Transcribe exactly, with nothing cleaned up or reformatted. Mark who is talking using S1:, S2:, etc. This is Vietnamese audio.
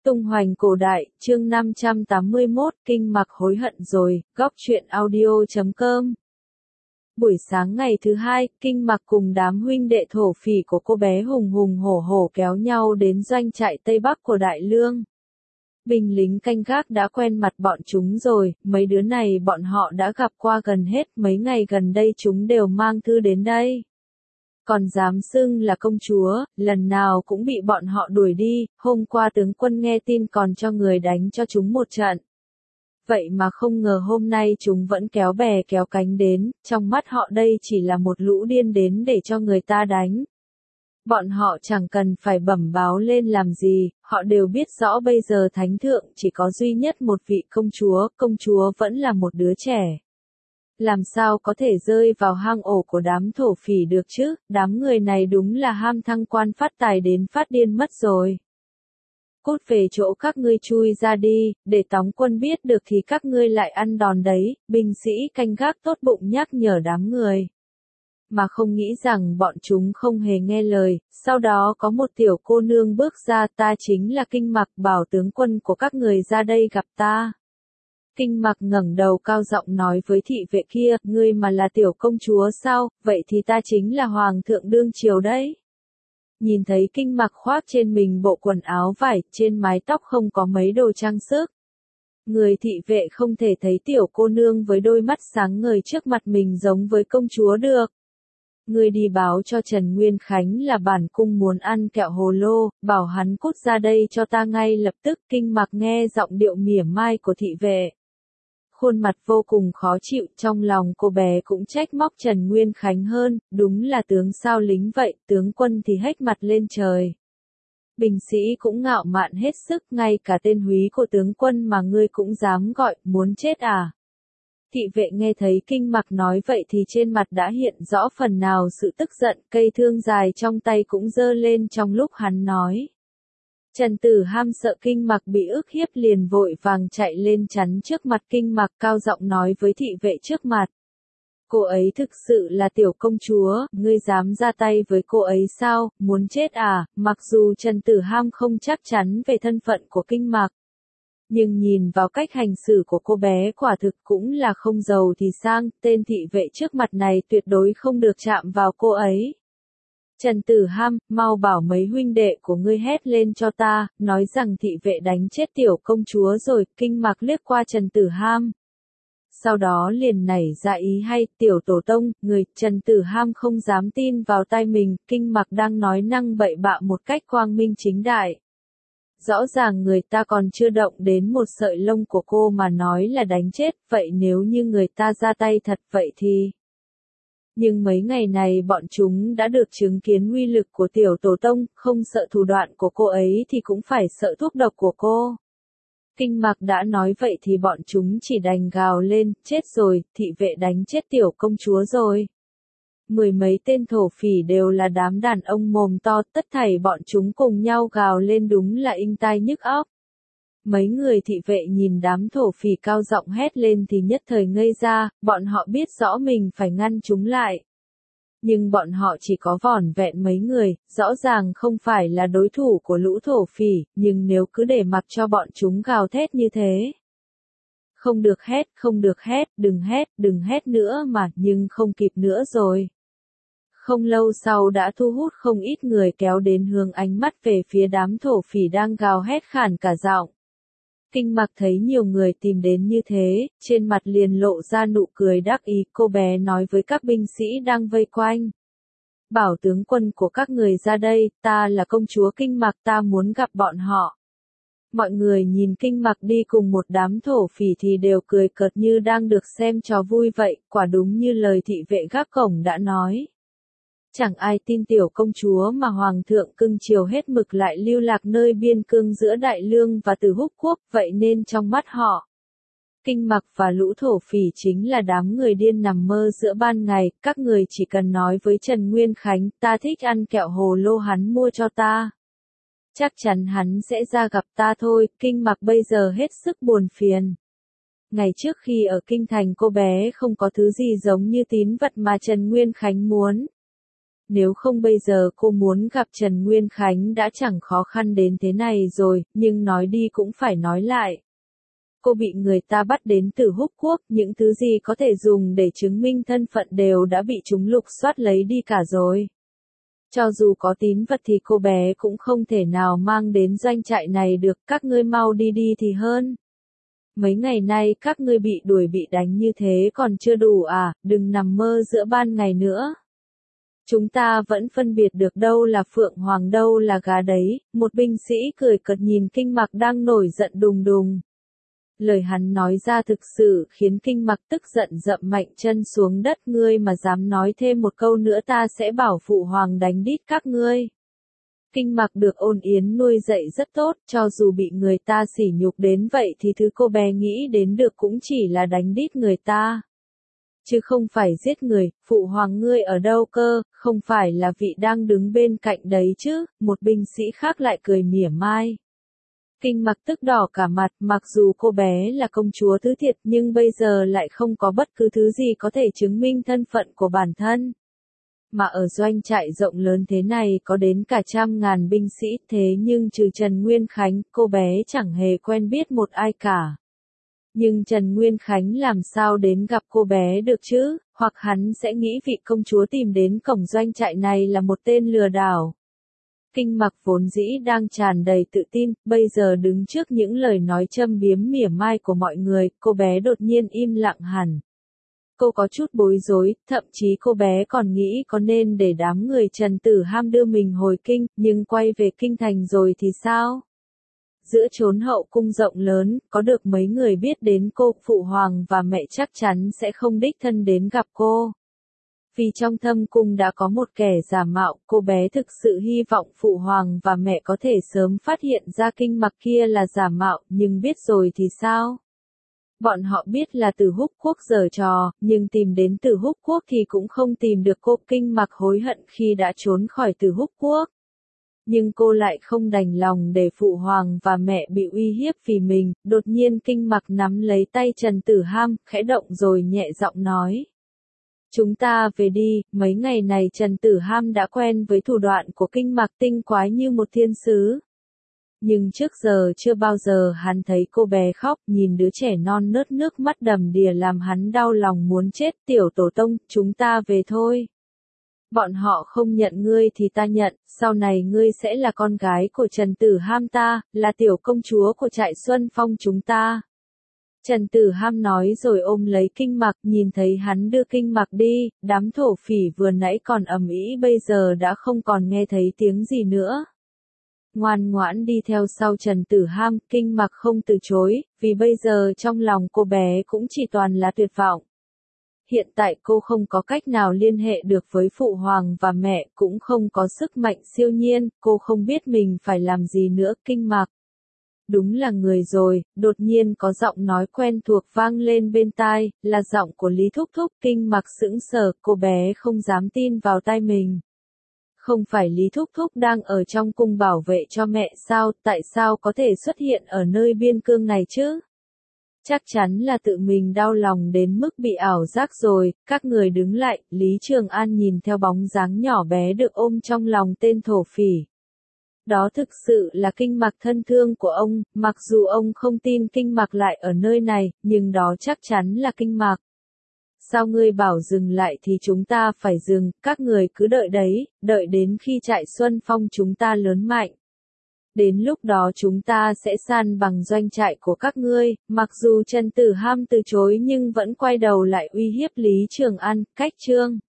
S1: Tung hoành cổ đại, chương năm trăm tám mươi mốt, Kinh Mặc hối hận rồi, góc truyện audio chấm com. Buổi sáng ngày thứ hai, Kinh Mặc cùng đám huynh đệ thổ phỉ của cô bé hùng hùng hổ hổ kéo nhau đến doanh trại Tây Bắc của Đại Lương. Binh lính canh gác đã quen mặt bọn chúng rồi, mấy đứa này bọn họ đã gặp qua gần hết, mấy ngày gần đây chúng đều mang thư đến đây. Còn dám xưng là công chúa, lần nào cũng bị bọn họ đuổi đi, hôm qua tướng quân nghe tin còn cho người đánh cho chúng một trận. Vậy mà không ngờ hôm nay chúng vẫn kéo bè kéo cánh đến, trong mắt họ đây chỉ là một lũ điên đến để cho người ta đánh. Bọn họ chẳng cần phải bẩm báo lên làm gì, họ đều biết rõ bây giờ thánh thượng chỉ có duy nhất một vị công chúa, công chúa vẫn là một đứa trẻ. Làm sao có thể rơi vào hang ổ của đám thổ phỉ được chứ, đám người này đúng là ham thăng quan phát tài đến phát điên mất rồi. Cút về chỗ các ngươi chui ra đi, để Tống quân biết được thì các ngươi lại ăn đòn đấy, binh sĩ canh gác tốt bụng nhắc nhở đám người. Mà không nghĩ rằng bọn chúng không hề nghe lời, sau đó có một tiểu cô nương bước ra, ta chính là Kinh Mặc, bảo tướng quân của các người ra đây gặp ta. Kinh Mặc ngẩng đầu cao giọng nói với thị vệ kia, ngươi mà là tiểu công chúa sao, vậy thì ta chính là hoàng thượng đương triều đấy. Nhìn thấy Kinh Mặc khoác trên mình bộ quần áo vải, trên mái tóc không có mấy đồ trang sức. Người thị vệ không thể thấy tiểu cô nương với đôi mắt sáng ngời trước mặt mình giống với công chúa được. Ngươi đi báo cho Trần Nguyên Khánh là bản cung muốn ăn kẹo hồ lô, bảo hắn cút ra đây cho ta ngay lập tức. Kinh Mặc nghe giọng điệu mỉa mai của thị vệ, khuôn mặt vô cùng khó chịu, trong lòng cô bé cũng trách móc Trần Nguyên Khánh hơn, đúng là tướng sao lính vậy, tướng quân thì hếch mặt lên trời. Binh sĩ cũng ngạo mạn hết sức, ngay cả tên húy của tướng quân mà ngươi cũng dám gọi, muốn chết à? Thị vệ nghe thấy Kinh Mặc nói vậy thì trên mặt đã hiện rõ phần nào sự tức giận, cây thương dài trong tay cũng giơ lên trong lúc hắn nói. Trần Tử Ham sợ Kinh Mặc bị ức hiếp liền vội vàng chạy lên chắn trước mặt Kinh Mặc, cao giọng nói với thị vệ trước mặt. Cô ấy thực sự là tiểu công chúa, ngươi dám ra tay với cô ấy sao, muốn chết à? Mặc dù Trần Tử Ham không chắc chắn về thân phận của Kinh Mặc, nhưng nhìn vào cách hành xử của cô bé quả thực cũng là không giàu thì sang, tên thị vệ trước mặt này tuyệt đối không được chạm vào cô ấy. Trần Tử Ham, mau bảo mấy huynh đệ của ngươi hét lên cho ta, nói rằng thị vệ đánh chết tiểu công chúa rồi. Kinh Mặc liếc qua Trần Tử Ham, sau đó liền nảy ra ý hay, tiểu tổ tông, người. Trần Tử Ham không dám tin vào tai mình, Kinh Mặc đang nói năng bậy bạ một cách quang minh chính đại. Rõ ràng người ta còn chưa động đến một sợi lông của cô mà nói là đánh chết, vậy nếu như người ta ra tay thật vậy thì... Nhưng mấy ngày này bọn chúng đã được chứng kiến uy lực của tiểu tổ tông, không sợ thủ đoạn của cô ấy thì cũng phải sợ thuốc độc của cô. Kinh Mặc đã nói vậy thì bọn chúng chỉ đành gào lên, chết rồi, thị vệ đánh chết tiểu công chúa rồi. Mười mấy tên thổ phỉ đều là đám đàn ông mồm to, tất thảy bọn chúng cùng nhau gào lên đúng là inh tai nhức óc. Mấy người thị vệ nhìn đám thổ phỉ cao giọng hét lên thì nhất thời ngây ra, bọn họ biết rõ mình phải ngăn chúng lại. Nhưng bọn họ chỉ có vỏn vẹn mấy người, rõ ràng không phải là đối thủ của lũ thổ phỉ, nhưng nếu cứ để mặc cho bọn chúng gào thét như thế. Không được hét, không được hét, đừng hét, đừng hét nữa mà, nhưng không kịp nữa rồi. Không lâu sau đã thu hút không ít người kéo đến hướng ánh mắt về phía đám thổ phỉ đang gào hét khản cả giọng. Kinh Mặc thấy nhiều người tìm đến như thế, trên mặt liền lộ ra nụ cười đắc ý, cô bé nói với các binh sĩ đang vây quanh. Bảo tướng quân của các người ra đây, ta là công chúa Kinh Mặc, ta muốn gặp bọn họ. Mọi người nhìn Kinh Mặc đi cùng một đám thổ phỉ thì đều cười cợt như đang được xem trò vui vậy, quả đúng như lời thị vệ gác cổng đã nói. Chẳng ai tin tiểu công chúa mà hoàng thượng cưng chiều hết mực lại lưu lạc nơi biên cương giữa Đại Lương và Từ Húc quốc, vậy nên trong mắt họ, Kinh Mặc và lũ thổ phỉ chính là đám người điên nằm mơ giữa ban ngày. Các người chỉ cần nói với Trần Nguyên Khánh, ta thích ăn kẹo hồ lô hắn mua cho ta. Chắc chắn hắn sẽ ra gặp ta thôi. Kinh Mặc bây giờ hết sức buồn phiền. Ngày trước khi ở kinh thành cô bé không có thứ gì giống như tín vật mà Trần Nguyên Khánh muốn. Nếu không bây giờ cô muốn gặp Trần Nguyên Khánh đã chẳng khó khăn đến thế này rồi, nhưng nói đi cũng phải nói lại. Cô bị người ta bắt đến từ Húc Quốc, những thứ gì có thể dùng để chứng minh thân phận đều đã bị chúng lục soát lấy đi cả rồi. Cho dù có tín vật thì cô bé cũng không thể nào mang đến doanh trại này được, các ngươi mau đi đi thì hơn. Mấy ngày nay các ngươi bị đuổi bị đánh như thế còn chưa đủ à, đừng nằm mơ giữa ban ngày nữa. Chúng ta vẫn phân biệt được đâu là phượng hoàng đâu là gà đấy, một binh sĩ cười cợt nhìn Kinh Mặc đang nổi giận đùng đùng. Lời hắn nói ra thực sự khiến Kinh Mặc tức giận dậm mạnh chân xuống đất, ngươi mà dám nói thêm một câu nữa ta sẽ bảo phụ hoàng đánh đít các ngươi. Kinh Mặc được Ôn Yến nuôi dạy rất tốt, cho dù bị người ta sỉ nhục đến vậy thì thứ cô bé nghĩ đến được cũng chỉ là đánh đít người ta. Chứ không phải giết người, phụ hoàng ngươi ở đâu cơ, không phải là vị đang đứng bên cạnh đấy chứ, một binh sĩ khác lại cười mỉa mai. Kinh Mặc tức đỏ cả mặt, mặc dù cô bé là công chúa thứ thiệt nhưng bây giờ lại không có bất cứ thứ gì có thể chứng minh thân phận của bản thân. Mà ở doanh trại rộng lớn thế này có đến cả trăm ngàn binh sĩ, thế nhưng trừ Trần Nguyên Khánh, cô bé chẳng hề quen biết một ai cả. Nhưng Trần Nguyên Khánh làm sao đến gặp cô bé được chứ, hoặc hắn sẽ nghĩ vị công chúa tìm đến cổng doanh trại này là một tên lừa đảo. Kinh Mặc vốn dĩ đang tràn đầy tự tin, bây giờ đứng trước những lời nói châm biếm mỉa mai của mọi người, cô bé đột nhiên im lặng hẳn. Cô có chút bối rối, thậm chí cô bé còn nghĩ có nên để đám người Trần Tử Ham đưa mình hồi kinh, nhưng quay về kinh thành rồi thì sao? Giữa chốn hậu cung rộng lớn, có được mấy người biết đến cô, phụ hoàng và mẹ chắc chắn sẽ không đích thân đến gặp cô. Vì trong thâm cung đã có một kẻ giả mạo, cô bé thực sự hy vọng phụ hoàng và mẹ có thể sớm phát hiện ra Kinh Mặc kia là giả mạo, nhưng biết rồi thì sao? Bọn họ biết là Từ Húc Quốc giở trò, nhưng tìm đến Từ Húc Quốc thì cũng không tìm được cô. Kinh Mặc hối hận khi đã trốn khỏi Từ Húc Quốc. Nhưng cô lại không đành lòng để phụ hoàng và mẹ bị uy hiếp vì mình, đột nhiên Kinh Mặc nắm lấy tay Trần Tử Ham, khẽ động rồi nhẹ giọng nói. Chúng ta về đi, mấy ngày này Trần Tử Ham đã quen với thủ đoạn của Kinh Mặc tinh quái như một thiên sứ. Nhưng trước giờ chưa bao giờ hắn thấy cô bé khóc, nhìn đứa trẻ non nớt nước mắt đầm đìa làm hắn đau lòng muốn chết. Tiểu tổ tông, chúng ta về thôi. Bọn họ không nhận ngươi thì ta nhận, sau này ngươi sẽ là con gái của Trần Tử Ham ta, là tiểu công chúa của trại Xuân Phong chúng ta. Trần Tử Ham nói rồi ôm lấy Kinh Mặc, nhìn thấy hắn đưa Kinh Mặc đi, đám thổ phỉ vừa nãy còn ầm ĩ bây giờ đã không còn nghe thấy tiếng gì nữa. Ngoan ngoãn đi theo sau Trần Tử Ham, Kinh Mặc không từ chối, vì bây giờ trong lòng cô bé cũng chỉ toàn là tuyệt vọng. Hiện tại cô không có cách nào liên hệ được với phụ hoàng và mẹ, cũng không có sức mạnh siêu nhiên, cô không biết mình phải làm gì nữa. Kinh Mặc. Đúng là người rồi, đột nhiên có giọng nói quen thuộc vang lên bên tai, là giọng của Lý Thúc Thúc. Kinh Mặc sững sờ, cô bé không dám tin vào tai mình. Không phải Lý Thúc Thúc đang ở trong cung bảo vệ cho mẹ sao, tại sao có thể xuất hiện ở nơi biên cương này chứ? Chắc chắn là tự mình đau lòng đến mức bị ảo giác rồi. Các người đứng lại, Lý Trường An nhìn theo bóng dáng nhỏ bé được ôm trong lòng tên thổ phỉ. Đó thực sự là Kinh Mặc thân thương của ông, mặc dù ông không tin Kinh Mặc lại ở nơi này, nhưng đó chắc chắn là Kinh Mặc. Sao ngươi bảo dừng lại thì chúng ta phải dừng, các người cứ đợi đấy, đợi đến khi trại Xuân Phong chúng ta lớn mạnh. Đến lúc đó chúng ta sẽ san bằng doanh trại của các ngươi. Mặc dù Trần Tử Ham từ chối nhưng vẫn quay đầu lại uy hiếp Lý Trường An. Cách chương